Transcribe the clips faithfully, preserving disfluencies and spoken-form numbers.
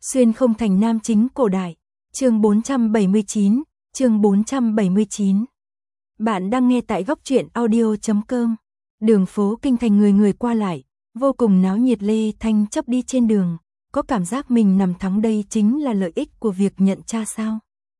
Xuyên không thành nam chính cổ đại. Chương bốn trăm bảy mươi chín, chương bốn trăm bảy mươi chín. Bạn đang nghe tại góc truyện audio chấm com. Đường phố kinh thành người người qua lại, vô cùng náo nhiệt. Lê Thanh chấp đi trên đường, có cảm giác mình nằm thắng. Đây chính là lợi ích của việc nhận cha sao.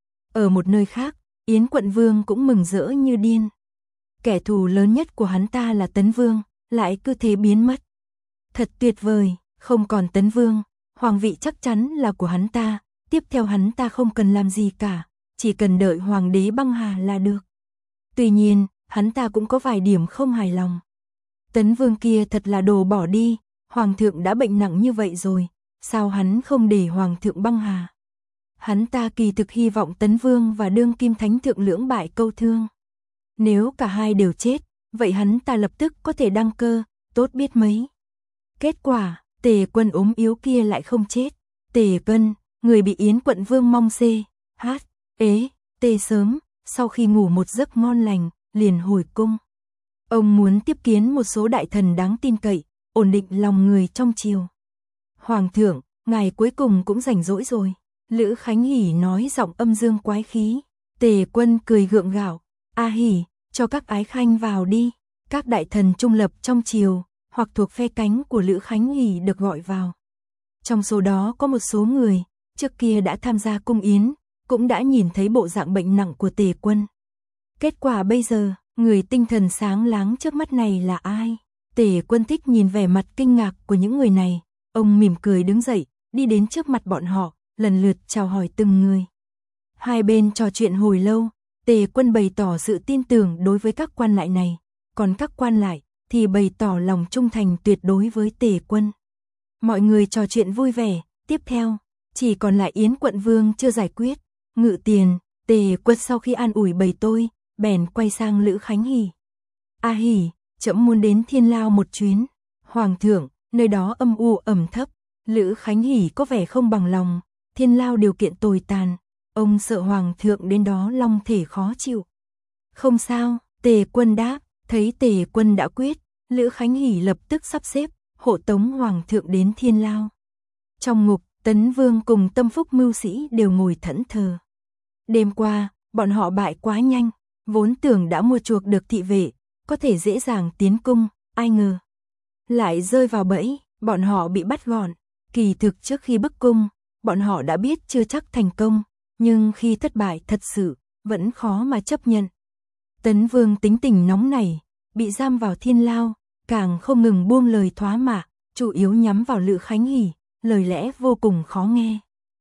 Ở một nơi khác, Yến Quận Vương cũng mừng rỡ như điên. Kẻ thù lớn nhất của hắn ta là Tấn Vương, lại cứ thế biến mất. Thật tuyệt vời, không còn Tấn Vương, hoàng vị chắc chắn là của hắn ta. Tiếp theo hắn ta không cần làm gì cả, chỉ cần đợi hoàng đế băng hà là được. Tuy nhiên, hắn ta cũng có vài điểm không hài lòng. Tấn Vương kia thật là đồ bỏ đi, hoàng thượng đã bệnh nặng như vậy rồi, sao hắn không để hoàng thượng băng hà? Hắn ta kỳ thực hy vọng Tấn Vương và đương kim thánh thượng lưỡng bại câu thương. Nếu cả hai đều chết, vậy hắn ta lập tức có thể đăng cơ, tốt biết mấy. Kết quả, Tề Quân ốm yếu kia lại không chết. Tề Quân, người bị Yến Quận Vương mong xê, hát, ế, tê sớm, sau khi ngủ một giấc ngon lành, liền hồi cung. Ông muốn tiếp kiến một số đại thần đáng tin cậy, ổn định lòng người trong triều. Hoàng thượng, ngài cuối cùng cũng rảnh rỗi rồi. Lữ Khánh Hỉ nói giọng âm dương quái khí. Tề Quân cười gượng gạo. A Hỉ, cho các ái khanh vào đi. Các đại thần trung lập trong triều, hoặc thuộc phe cánh của Lữ Khánh Hỉ được gọi vào. Trong số đó có một số người, trước kia đã tham gia cung yến, cũng đã nhìn thấy bộ dạng bệnh nặng của Tề Quân. Kết quả bây giờ, người tinh thần sáng láng trước mắt này là ai? Tề Quân thích nhìn vẻ mặt kinh ngạc của những người này. Ông mỉm cười đứng dậy, đi đến trước mặt bọn họ, lần lượt chào hỏi từng người. Hai bên trò chuyện hồi lâu, Tề Quân bày tỏ sự tin tưởng đối với các quan lại này, còn các quan lại thì bày tỏ lòng trung thành tuyệt đối với Tề Quân. Mọi người trò chuyện vui vẻ, tiếp theo, chỉ còn lại Yến Quận Vương chưa giải quyết. Ngự tiền, Tề Quân sau khi an ủi bầy tôi, bèn quay sang Lữ Khánh Hỉ. A Hỉ, trẫm muốn đến Thiên Lao một chuyến. Hoàng thượng, nơi đó âm u ẩm thấp. Lữ Khánh Hỉ có vẻ không bằng lòng. Thiên Lao điều kiện tồi tàn, ông sợ hoàng thượng đến đó long thể khó chịu. Không sao, Tề Quân đáp. Thấy Tề Quân đã quyết, Lữ Khánh Hỉ lập tức sắp xếp, hộ tống hoàng thượng đến Thiên Lao. Trong ngục, Tấn Vương cùng Tâm Phúc mưu sĩ đều ngồi thẫn thờ. Đêm qua, bọn họ bại quá nhanh, vốn tưởng đã mua chuộc được thị vệ, có thể dễ dàng tiến cung, ai ngờ. Lại rơi vào bẫy, bọn họ bị bắt gọn. Kỳ thực trước khi bức cung, bọn họ đã biết chưa chắc thành công, nhưng khi thất bại thật sự, vẫn khó mà chấp nhận. Tấn Vương tính tình nóng nảy, bị giam vào Thiên Lao, càng không ngừng buông lời thoá mạ, chủ yếu nhắm vào Lữ Khánh Hỉ, lời lẽ vô cùng khó nghe.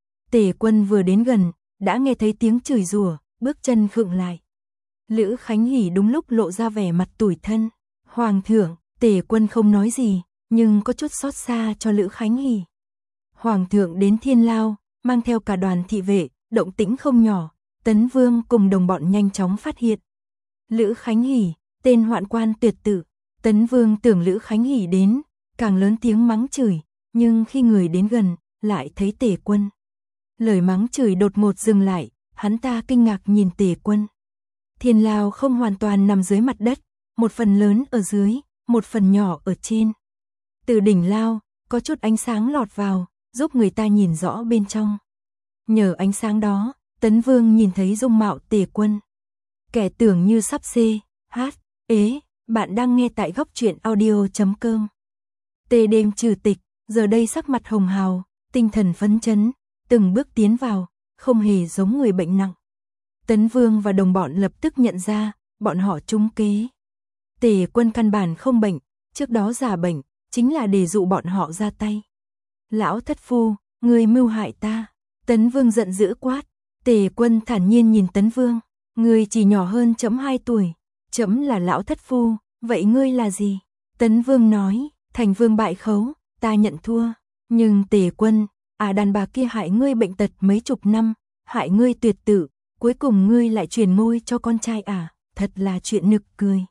Tề Quân vừa đến gần, đã nghe thấy tiếng chửi rủa, bước chân khựng lại. Lữ Khánh Hỉ đúng lúc lộ ra vẻ mặt tủi thân. Hoàng thượng, Tề Quân không nói gì, nhưng có chút xót xa cho Lữ Khánh Hỉ. Hoàng thượng đến Thiên Lao, mang theo cả đoàn thị vệ, động tĩnh không nhỏ, Tấn Vương cùng đồng bọn nhanh chóng phát hiện. Lữ Khánh Hỉ, tên hoạn quan tuyệt tử. Tấn Vương tưởng Lữ Khánh Hỉ đến, càng lớn tiếng mắng chửi, nhưng khi người đến gần, lại thấy Tề Quân. Lời mắng chửi đột ngột dừng lại, hắn ta kinh ngạc nhìn Tề Quân. Thiên Lao không hoàn toàn nằm dưới mặt đất, một phần lớn ở dưới, một phần nhỏ ở trên. Từ đỉnh Lao, có chút ánh sáng lọt vào, giúp người ta nhìn rõ bên trong. Nhờ ánh sáng đó, Tấn Vương nhìn thấy dung mạo Tề Quân. Kẻ tưởng như sắp xê, hát, ế, bạn đang nghe tại góc truyện audio chấm com. Tề Đêm trừ tịch, giờ đây sắc mặt hồng hào, tinh thần phấn chấn, từng bước tiến vào, không hề giống người bệnh nặng. Tấn Vương và đồng bọn lập tức nhận ra, bọn họ trúng kế. Tề Quân căn bản không bệnh, trước đó giả bệnh, chính là để dụ bọn họ ra tay. Lão thất phu, ngươi mưu hại ta. Tấn Vương giận dữ quát. Tề Quân thản nhiên nhìn Tấn Vương. Ngươi chỉ nhỏ hơn chấm hai tuổi, chấm là lão thất phu, vậy ngươi là gì? Tấn Vương nói, thành vương bại khấu, ta nhận thua. Nhưng Tề Quân, à đàn bà kia hại ngươi bệnh tật mấy chục năm, hại ngươi tuyệt tử, cuối cùng ngươi lại truyền ngôi cho con trai à, thật là chuyện nực cười.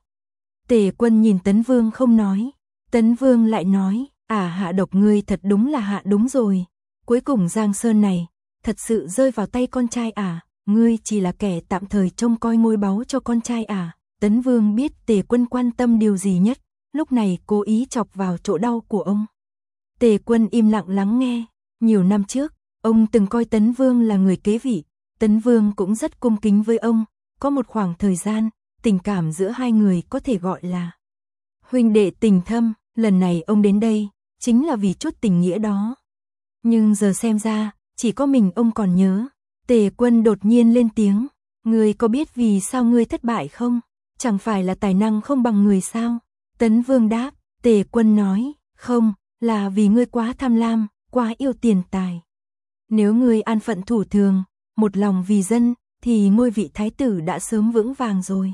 Tề Quân nhìn Tấn Vương không nói, Tấn Vương lại nói, à hạ độc ngươi thật đúng là hạ đúng rồi, cuối cùng Giang Sơn này, thật sự rơi vào tay con trai à, ngươi chỉ là kẻ tạm thời trông coi ngôi báu cho con trai à. Tấn Vương biết Tề Quân quan tâm điều gì nhất, lúc này cố ý chọc vào chỗ đau của ông. Tề Quân im lặng lắng nghe, nhiều năm trước, Ông từng coi Tấn Vương là người kế vị, Tấn Vương cũng rất cung kính với ông, có một khoảng thời gian, tình cảm giữa hai người có thể gọi là huynh đệ tình thâm, lần này ông đến đây, chính là vì chút tình nghĩa đó. Nhưng giờ xem ra, chỉ có mình ông còn nhớ. Tề Quân đột nhiên lên tiếng, ngươi có biết vì sao ngươi thất bại không? Chẳng phải là tài năng không bằng người sao? Tấn Vương đáp, Tề Quân nói, không, là vì ngươi quá tham lam, quá yêu tiền tài. Nếu ngươi an phận thủ thường, một lòng vì dân, thì ngôi vị thái tử đã sớm vững vàng rồi.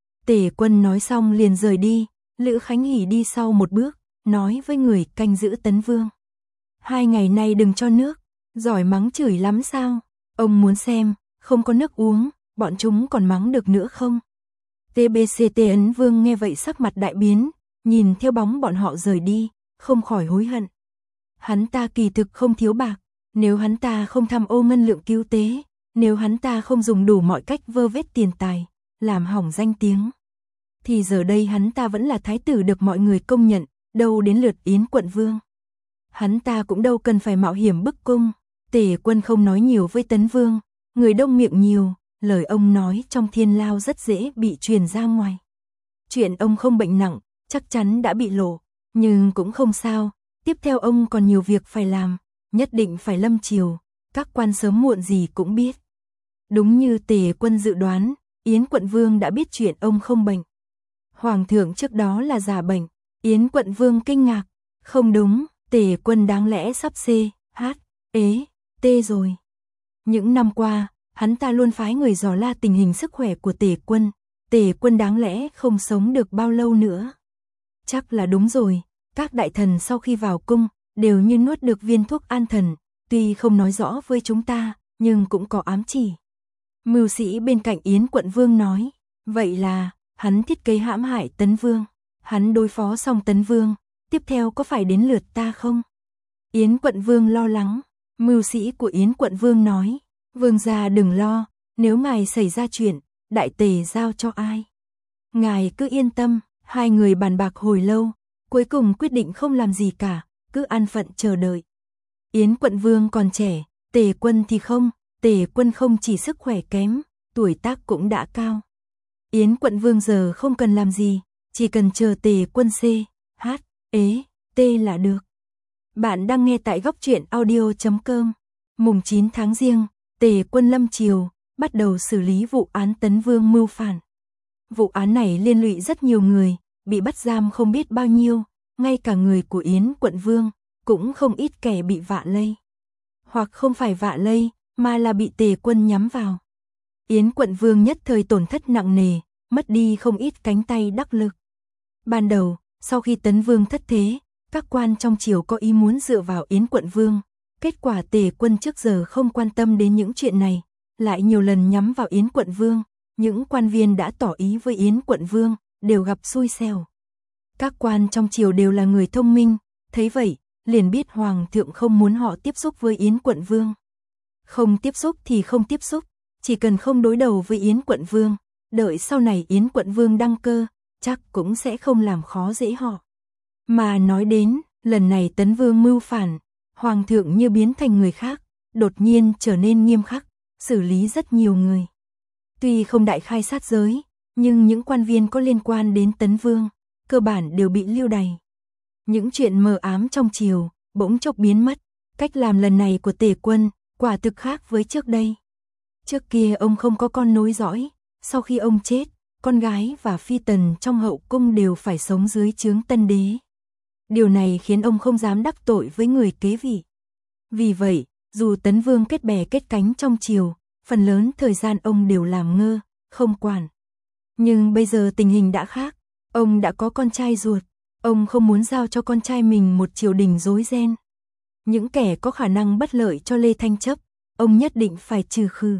Tề Quân nói xong liền rời đi, Lữ Khánh Hỉ đi sau một bước, nói với người canh giữ Tấn Vương. Hai ngày nay đừng cho nước, giỏi mắng chửi lắm sao? Ông muốn xem, không có nước uống, bọn chúng còn mắng được nữa không? tê bê xê Tấn Vương nghe vậy sắc mặt đại biến, nhìn theo bóng bọn họ rời đi, không khỏi hối hận. Hắn ta kỳ thực không thiếu bạc, nếu hắn ta không tham ô ngân lượng cứu tế, nếu hắn ta không dùng đủ mọi cách vơ vét tiền tài, làm hỏng danh tiếng, thì giờ đây hắn ta vẫn là thái tử được mọi người công nhận, đâu đến lượt Yến quận vương. Hắn ta cũng đâu cần phải mạo hiểm bức cung. Tề Quân không nói nhiều với Tấn Vương, người đông miệng nhiều, lời ông nói trong thiên lao rất dễ bị truyền ra ngoài. Chuyện ông không bệnh nặng, chắc chắn đã bị lộ, nhưng cũng không sao, tiếp theo ông còn nhiều việc phải làm, nhất định phải lâm triều, các quan sớm muộn gì cũng biết. Đúng như Tề Quân dự đoán, Yến quận vương đã biết chuyện ông không bệnh. Hoàng thượng trước đó là giả bệnh, Yến quận vương kinh ngạc, không đúng, Tề Quân đáng lẽ sắp C, H, ế, T rồi. Những năm qua, hắn ta luôn phái người dò la tình hình sức khỏe của Tề Quân, Tề Quân đáng lẽ không sống được bao lâu nữa. Chắc là đúng rồi, các đại thần sau khi vào cung, đều như nuốt được viên thuốc an thần, tuy không nói rõ với chúng ta, nhưng cũng có ám chỉ. Mưu sĩ bên cạnh Yến quận vương nói, vậy là, hắn thiết kế hãm hại Tấn Vương, hắn đối phó xong Tấn Vương, tiếp theo có phải đến lượt ta không? Yến quận vương lo lắng, mưu sĩ của Yến quận vương nói, vương gia đừng lo, nếu ngài xảy ra chuyện, đại tề giao cho ai? Ngài cứ yên tâm, hai người bàn bạc hồi lâu, cuối cùng quyết định không làm gì cả, cứ an phận chờ đợi. Yến quận vương còn trẻ, Tề Quân thì không, Tề Quân không chỉ sức khỏe kém, tuổi tác cũng đã cao. Yến quận vương giờ không cần làm gì, chỉ cần chờ Tề Quân C, H, ế, T là được. Bạn đang nghe tại góc truyện audio chấm com. Mùng chín tháng Giêng, Tề Quân lâm triều, bắt đầu xử lý vụ án Tấn Vương mưu phản. Vụ án này liên lụy rất nhiều người, bị bắt giam không biết bao nhiêu, ngay cả người của Yến quận vương, cũng không ít kẻ bị vạ lây. Hoặc không phải vạ lây, mà là bị Tề Quân nhắm vào. Yến quận vương nhất thời tổn thất nặng nề, mất đi không ít cánh tay đắc lực. Ban đầu, sau khi Tấn Vương thất thế, các quan trong triều có ý muốn dựa vào Yến quận vương. Kết quả Tề Quân trước giờ không quan tâm đến những chuyện này, lại nhiều lần nhắm vào Yến quận vương. Những quan viên đã tỏ ý với Yến quận vương, đều gặp xui xẻo. Các quan trong triều đều là người thông minh, thấy vậy, liền biết Hoàng thượng không muốn họ tiếp xúc với Yến quận vương. Không tiếp xúc thì không tiếp xúc, chỉ cần không đối đầu với Yến quận vương, đợi sau này Yến quận vương đăng cơ, chắc cũng sẽ không làm khó dễ họ. Mà nói đến, lần này Tấn Vương mưu phản, Hoàng thượng như biến thành người khác, đột nhiên trở nên nghiêm khắc, xử lý rất nhiều người. Tuy không đại khai sát giới, nhưng những quan viên có liên quan đến Tấn Vương, cơ bản đều bị lưu đày. Những chuyện mờ ám trong triều, bỗng chốc biến mất, cách làm lần này của Tề Quân, quả thực khác với trước đây. Trước kia ông không có con nối dõi, sau khi ông chết, con gái và phi tần trong hậu cung đều phải sống dưới trướng tân đế. Điều này khiến ông không dám đắc tội với người kế vị. Vì vậy, dù Tấn Vương kết bè kết cánh trong triều, phần lớn thời gian ông đều làm ngơ, không quản. Nhưng bây giờ tình hình đã khác, ông đã có con trai ruột, ông không muốn giao cho con trai mình một triều đình rối ren. Những kẻ có khả năng bất lợi cho Lê Thanh Chấp, ông nhất định phải trừ khử.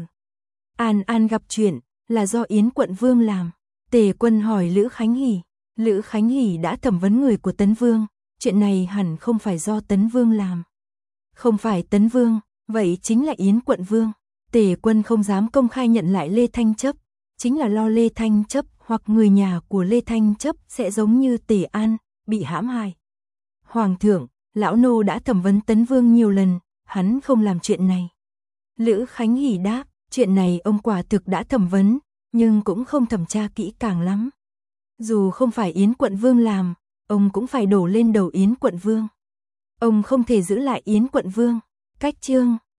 An An gặp chuyện, là do Yến quận vương làm. Tề Quân hỏi Lữ Khánh Hỉ, Lữ Khánh Hỉ đã thẩm vấn người của Tấn Vương, chuyện này hẳn không phải do Tấn Vương làm. Không phải Tấn Vương, vậy chính là Yến quận vương. Tề Quân không dám công khai nhận lại Lê Thanh Chấp, chính là lo Lê Thanh Chấp hoặc người nhà của Lê Thanh Chấp sẽ giống như Tề An, bị hãm hại. Hoàng thượng, lão nô đã thẩm vấn Tấn Vương nhiều lần, hắn không làm chuyện này. Lữ Khánh Hỷ đáp, chuyện này ông quả thực đã thẩm vấn, nhưng cũng không thẩm tra kỹ càng lắm. Dù không phải Yến quận vương làm, ông cũng phải đổ lên đầu Yến quận vương. Ông không thể giữ lại Yến quận vương. Cách chương